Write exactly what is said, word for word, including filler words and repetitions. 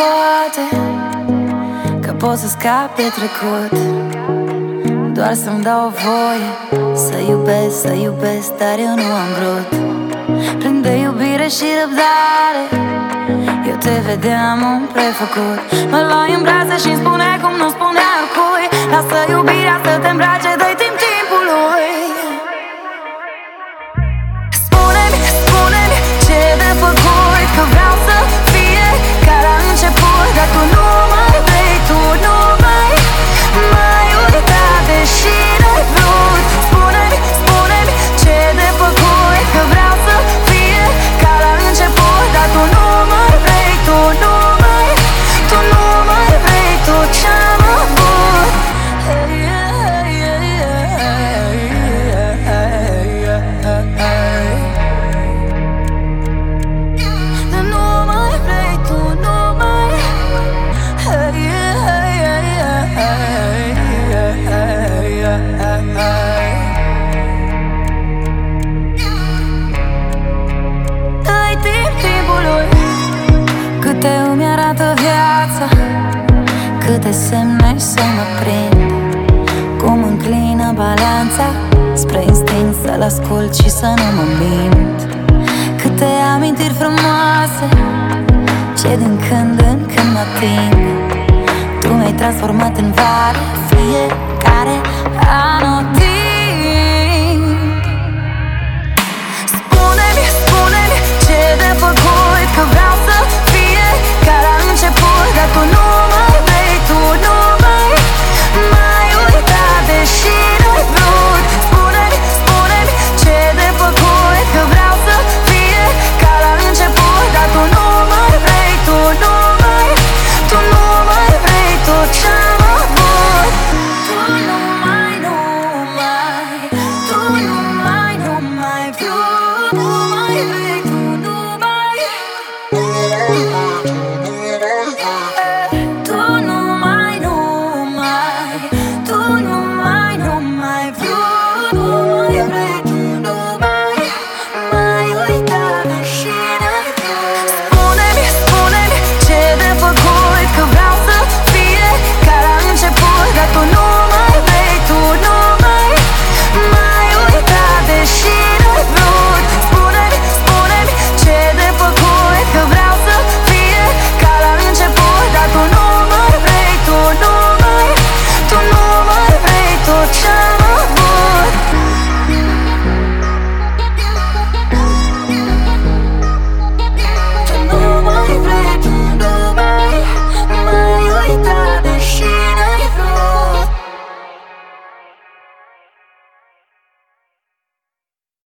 poate că pot să scap de trecut, doar să-mi dau voie să iubesc, să iubesc, dar eu nu am vrut. Plin de iubire și răbdare, eu te vedeam un prefăcut. Mă luai în brațe și-mi spune cum nu spunea cui: lasă iubirea să te îmbrace, dă-i timp timpului. Spune-mi, spune-mi ce e de făcut, că vreau să fie ca la început. Dar tu nu mai vrei, tu nu mai mai uita, deși n-ai vrut. Spune-mi, spune-mi ce e de făcut, că vreau să fie ca la început. Dar tu nu mai vrei, tu nu mai, tu nu mai vrei tot ce-am avut. Hey, yeah, yeah, yeah, yeah, yeah, yeah. Dar nu mai vrei, tu nu mai. Hey, yeah, yeah, yeah, yeah, yeah. Dă-i timp timpului, câte îmi arată viața, câte semne să mă prind, cum înclină balanța spre instinct, să-l ascult și să nu mă mint. Câte amintiri frumoase ce din când în când mă ating. Tu mi-ai transformat în vară fiecare anotimp. Spune-mi, spune-mi ce e de făcut, că vreau să fie ca la început. Dar tu